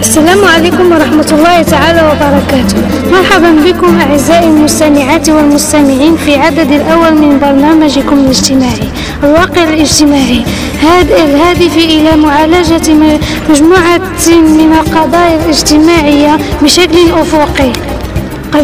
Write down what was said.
السلام عليكم ورحمة الله تعالى وبركاته. مرحبا بكم أعزائي المستمعات والمستمعين في عدد الأول من برنامجكم الاجتماعي الواقع الاجتماعي، الهادف إلى معالجة مجموعة من القضايا الاجتماعية بشكل أفقي.